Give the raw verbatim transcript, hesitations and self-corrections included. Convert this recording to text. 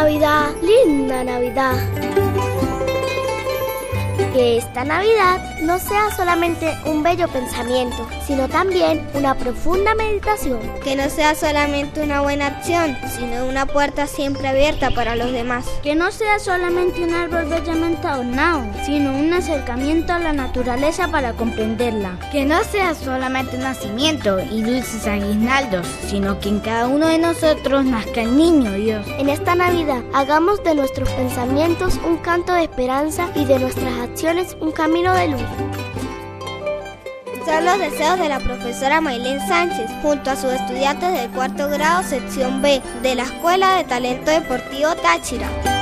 Navidad, linda Navidad. Que esta Navidad no sea solamente un bello pensamiento, sino también una profunda meditación. Que no sea solamente una buena acción, sino una puerta siempre abierta para los demás. Que no sea solamente un árbol bellamente adornado, sino un acercamiento a la naturaleza para comprenderla. Que no sea solamente un nacimiento y dulces aguinaldos, sino que en cada uno de nosotros nazca el niño Dios. En esta Navidad, hagamos de nuestros pensamientos un canto de esperanza y de nuestras acciones un camino de luz. Son los deseos de la profesora Maylén Sánchez, junto a sus estudiantes del cuarto grado sección B de la Escuela de Talento Deportivo Táchira.